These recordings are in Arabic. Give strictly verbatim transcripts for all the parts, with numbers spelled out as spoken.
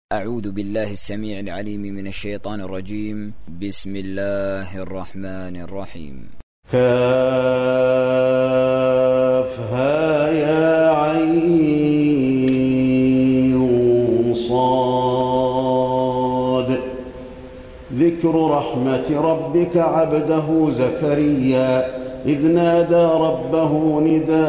أعوذ بالله السميع العليم من الشيطان الرجيم. بسم الله الرحمن الرحيم. كافها يا عين صاد. ذكر رحمة ربك عبده زكريا إذ نادى ربه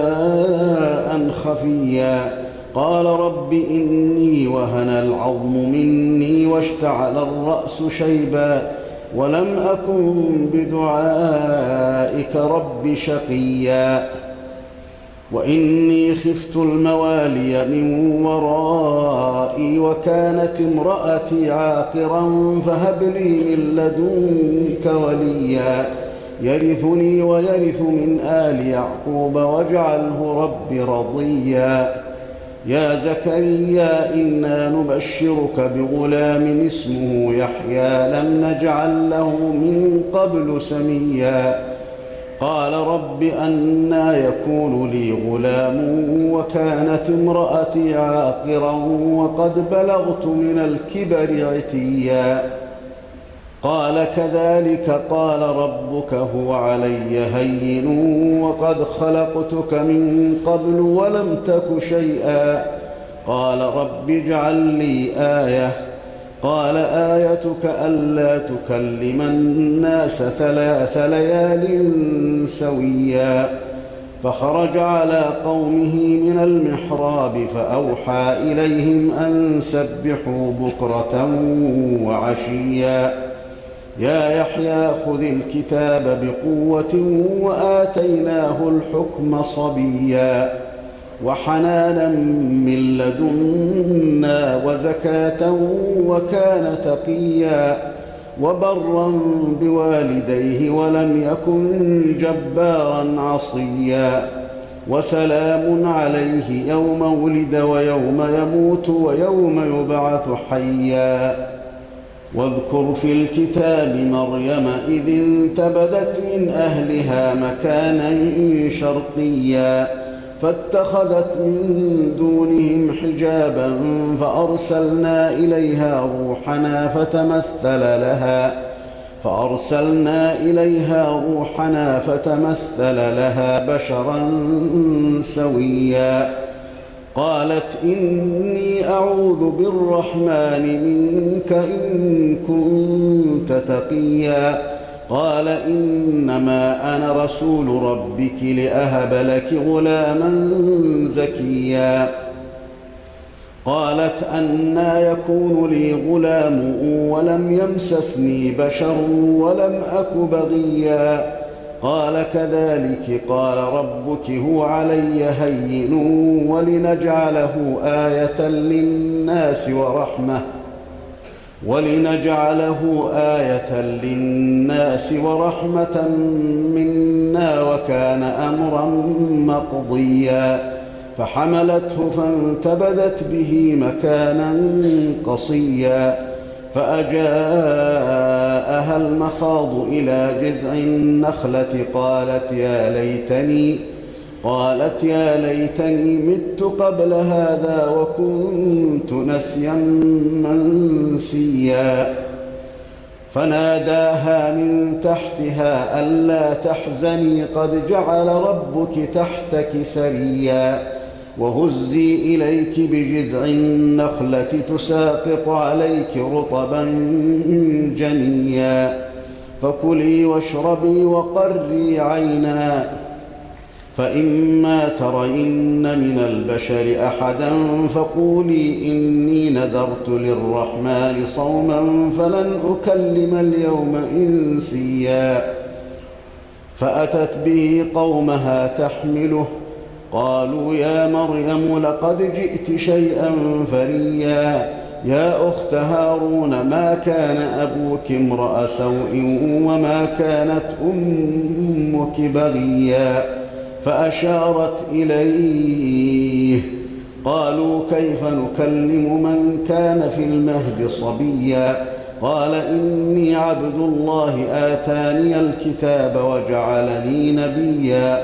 نداء خفيا قال رب إني وهن العظم مني واشتعل الرأس شيبا ولم أكن بدعائك رب شقيا وإني خفت الموالي من ورائي وكانت امرأتي عاقرا فهب لي من لدنك وليا يرثني ويرث من آل يعقوب واجعله رب رضيا يا زكريا إنا نبشرك بغلام اسمه يحيى لم نجعل له من قبل سميا قال رب أنى يكون لي غلام وكانت امرأتي عاقرا وقد بلغت من الكبر عتيا قال كذلك قال ربك هو علي هين وقد خلقتك من قبل ولم تك شيئا قال رب اجعل لي آية قال آيتك ألا تكلم الناس ثلاث ليال سويا فخرج على قومه من المحراب فأوحى إليهم أن سبحوا بكرة وعشيا يا يحيى خذ الكتاب بقوة وآتيناه الحكم صبيا وحنانا من لدنا وزكاة وكان تقيا وبرا بوالديه ولم يكن جبارا عصيا وسلام عليه يوم ولد ويوم يموت ويوم يبعث حيا واذكر في الكتاب مريم إذ انتبذت من أهلها مكانا شرقيا فاتخذت من دونهم حجابا فأرسلنا إليها روحنا فتمثل لها فأرسلنا إليها روحنا فتمثل لها بشرا سويا قالت إني أعوذ بالرحمن منك إن كنت تقيا قال إنما أنا رسول ربك لأهب لك غلاما زكيا قالت أنى يكون لي غلام ولم يمسسني بشر ولم أك بغيا قال كذلك قال ربك هو علي هين ولنجعله آية للناس ورحمة ولنجعله آية للناس ورحمة منا وكان أمرا مقضيا فحملته فانتبذت به مكانا قصيا فأجاءها المخاض إلى جذع النخلة قالت يا ليتني قالت يا ليتني مت قبل هذا وكنت نسيا منسيا فناداها من تحتها ألا تحزني قد جعل ربك تحتك سريا وهزي إليك بجذع النخلة تساقط عليك رطبا جنيا فكلي واشربي وقري عينا فإما ترين من البشر أحدا فقولي إني نذرت للرحمن صوما فلن أكلم اليوم إنسيا فأتت به قومها تحمله قالوا يا مريم لقد جئت شيئا فريا يا أخت هارون ما كان أبوك امرأ سوء وما كانت أمك بغيا فأشارت إليه قالوا كيف نكلم من كان في المهد صبيا قال إني عبد الله آتاني الكتاب وجعلني نبيا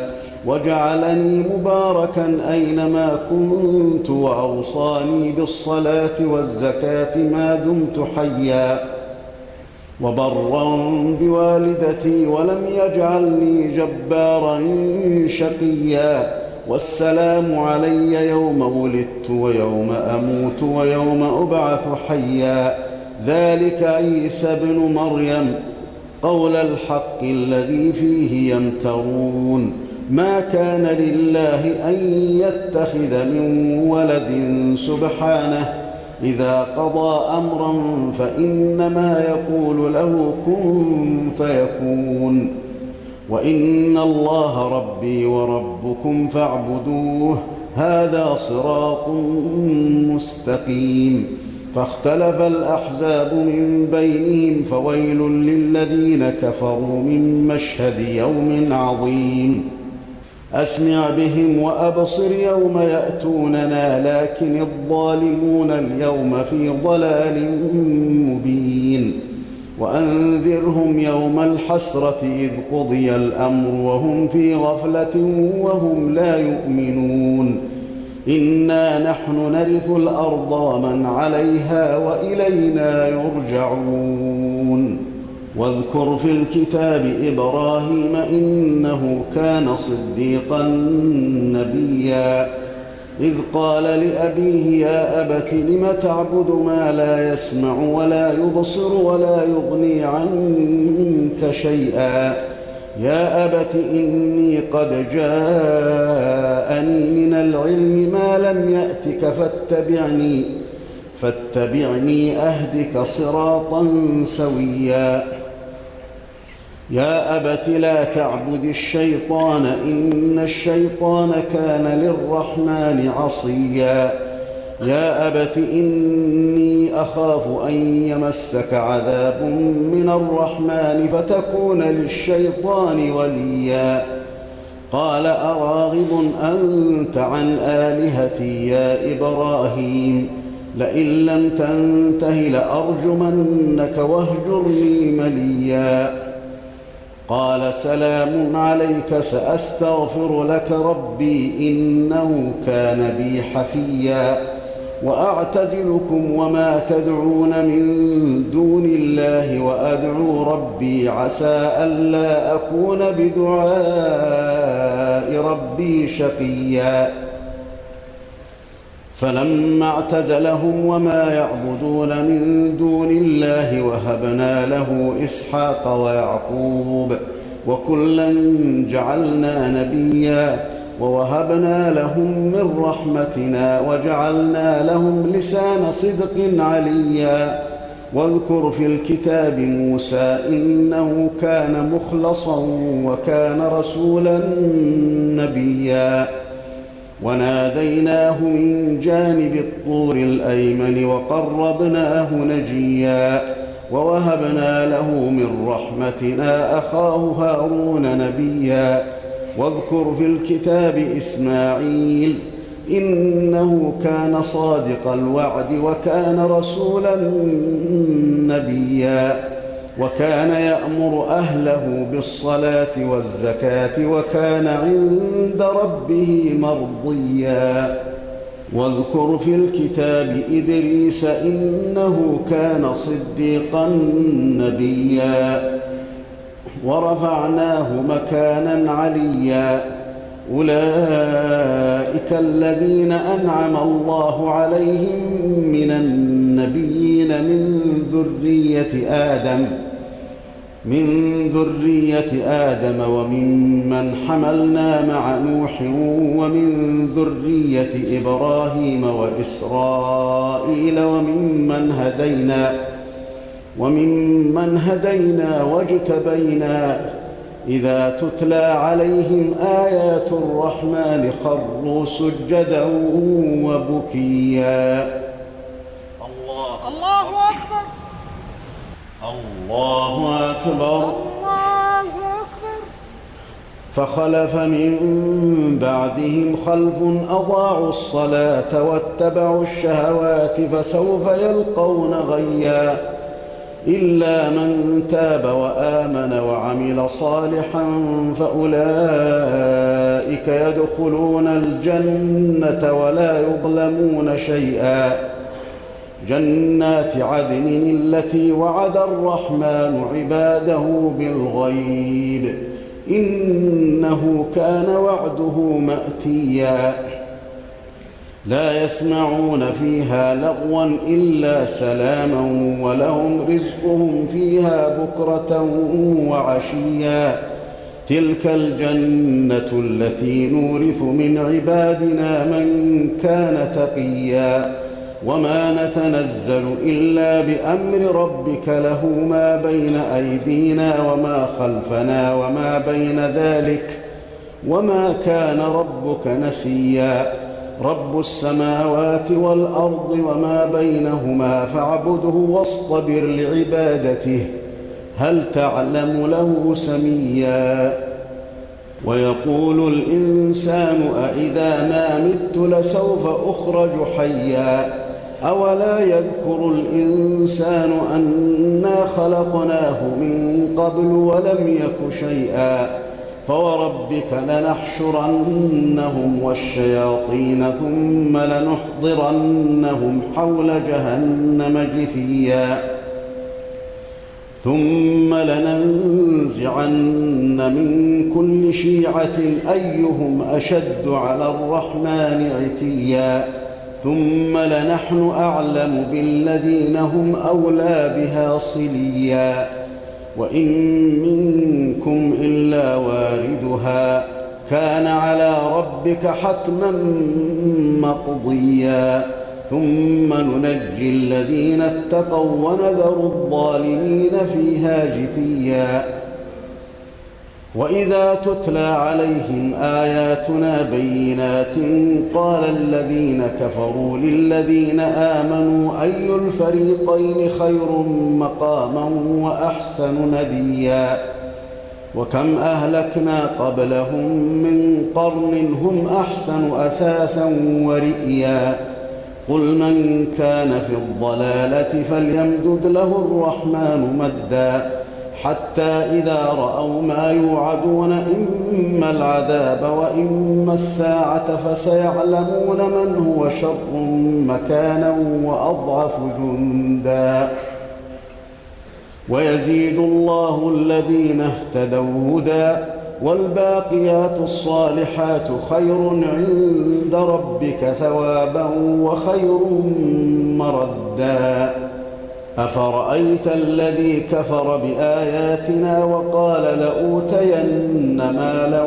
وجعلني مباركا أينما كنت وأوصاني بالصلاة والزكاة ما دمت حيا وبرا بوالدتي ولم يجعلني جبارا شقيا والسلام علي يوم ولدت ويوم أموت ويوم أبعث حيا ذلك عيسى ابن مريم قول الحق الذي فيه يمترون ما كان لله أن يتخذ من ولد سبحانه إذا قضى أمرا فإنما يقول له كن فيكون وإن الله ربي وربكم فاعبدوه هذا صراط مستقيم فاختلف الأحزاب من بينهم فويل للذين كفروا من مشهد يوم عظيم أسمع بهم وأبصر يوم يأتوننا لكن الظالمون اليوم في ضلال مبين وأنذرهم يوم الحسرة إذ قضي الأمر وهم في غفلة وهم لا يؤمنون إنا نحن نرث الأرض ومن عليها وإلينا يرجعون واذكر في الكتاب إبراهيم إنه كان صديقا نبيا إذ قال لأبيه يا أبت لم تعبد ما لا يسمع ولا يبصر ولا يغني عنك شيئا يا أبت إني قد جاءني من العلم ما لم يأتك فاتبعني فاتبعني أهدك صراطا سويا يا أبت لا تعبد الشيطان إن الشيطان كان للرحمن عصيا يا أبت إني أخاف أن يمسك عذاب من الرحمن فتكون للشيطان وليا قال أراغب أنت عن آلهتي يا إبراهيم لئن لم تنته لأرجمنك واهجرني مليا قال سلام عليك سأستغفر لك ربي إنه كان بي حفيا وأعتزلكم وما تدعون من دون الله وأدعو ربي عسى ألا أكون بدعاء ربي شقيا فلما اعتزلهم وما يعبدون من دون الله وهبنا له إسحاق ويعقوب وكلا جعلنا نبيا ووهبنا لهم من رحمتنا وجعلنا لهم لسان صدق عليا واذكر في الكتاب موسى إنه كان مخلصا وكان رسولا نبيا وناديناه من جانب الطور الأيمن وقربناه نجيا ووهبنا له من رحمتنا أخاه هارون نبيا واذكر في الكتاب إسماعيل إنه كان صادق الوعد وكان رسولا نبيا وكان يأمر أهله بالصلاة والزكاة وكان عند ربه مرضيا واذكر في الكتاب إدريس إنه كان صديقا نبيا ورفعناه مكانا عليا أولئك الذين أنعم الله عليهم من النبيين من ذرية آدم من ذرية آدم وممن حملنا مع نوح ومن ذرية إبراهيم وإسرائيل وممن هدينا وممن هدينا واجتبينا إذا تتلى عليهم آيات الرحمن خروا سجدا وبكيا الله الله أكبر الله أكبر الله أكبر فخلف من بعدهم خلف أضاعوا الصلاة واتبعوا الشهوات فسوف يلقون غيا إلا من تاب وآمن وعمل صالحا فأولئك يدخلون الجنة ولا يظلمون شيئا. جنات عدن التي وعد الرحمن عباده بالغيب إنه كان وعده مأتيا. لا يسمعون فيها لغوا إلا سلاما ولهم رزقهم فيها بكرة وعشيا. تلك الجنة التي نورث من عبادنا من كان تقيا. وما نتنزل إلا بأمر ربك له ما بين أيدينا وما خلفنا وما بين ذلك وما كان ربك نسيا. رب السماوات والأرض وما بينهما فاعبده واصطبر لعبادته هل تعلم له سميا. ويقول الإنسان أإذا ما مت لسوف أخرج حيا. أولا يذكر الإنسان أنا خلقناه من قبل ولم يك شيئا. فوربك لنحشرنهم والشياطين ثم لنحضرنهم حول جهنم جثيا. ثم لننزعن من كل شيعة أيهم أشد على الرحمن عتيا. ثم لنحن أعلم بالذين هم أولى بها صليا. وإن منكم إلا واردها كان على ربك حتما مقضيا. ثم ننجي الذين اتقوا ونذر الظالمين فيها جثيا. وإذا تتلى عليهم آياتنا بينات قال الذين كفروا للذين آمنوا أي الفريقين خير مقاما وأحسن نديا. وكم أهلكنا قبلهم من قرن هم أحسن أثاثا ورئيا. قل من كان في الضلالة فليمدد له الرحمن مدا حتى إذا رأوا ما يوعدون إما العذاب وإما الساعة فسيعلمون من هو شر مكانا وأضعف جندا. ويزيد الله الذين اهتدوا هدى والباقيات الصالحات خير عند ربك ثوابا وخير مردا. أفرأيت الذي كفر بآياتنا وقال لأوتين مالا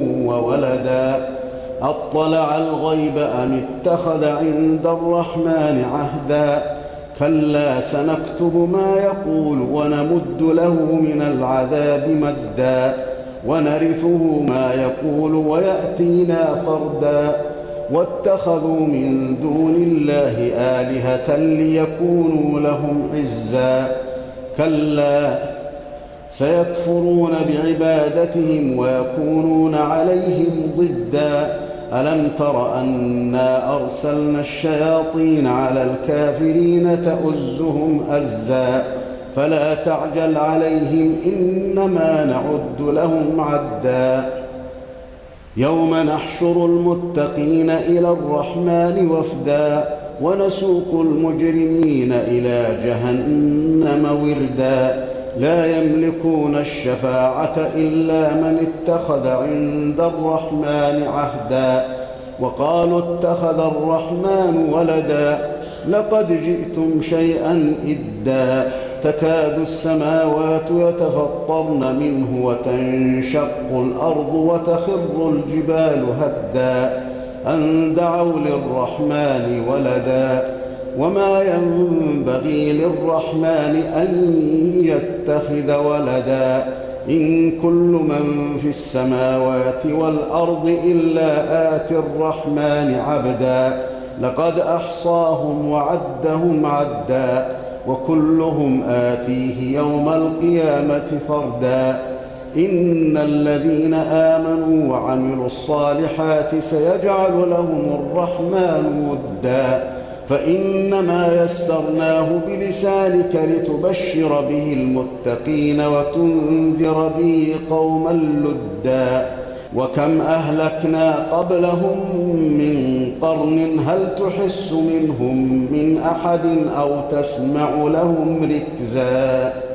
وولدا أطلع الغيب أم اتخذ عند الرحمن عهدا. كلا سنكتب ما يقول ونمد له من العذاب مدا ونرثه ما يقول ويأتينا فردا. واتخذوا من دون الله آلهة ليكونوا لهم عزا. كلا سيكفرون بعبادتهم ويكونون عليهم ضدا. ألم تر أنا أرسلنا الشياطين على الكافرين تؤزهم أزا. فلا تعجل عليهم إنما نعد لهم عدا. يوم نحشر المتقين إلى الرحمن وفدا ونسوق المجرمين إلى جهنم وردا. لا يملكون الشفاعة إلا من اتخذ عند الرحمن عهدا. وقالوا اتخذ الرحمن ولدا لقد جئتم شيئا إدا. تكاد السماوات يتفطرن منه وتنشق الأرض وتخر الجبال هدا أن دعوا للرحمن ولدا. وما ينبغي للرحمن أن يتخذ ولدا. إن كل من في السماوات والأرض إلا آتي الرحمن عبدا. لقد أحصاهم وعدهم عدا وكلهم آتيه يوم القيامة فردا. إن الذين آمنوا وعملوا الصالحات سيجعل لهم الرحمن ودا فإنما يسرناه بلسانك لتبشر به المتقين وتنذر به قوما لدا وكم أهلكنا قبلهم من قرن هل تحس منهم من أحد أو تسمع لهم ركزا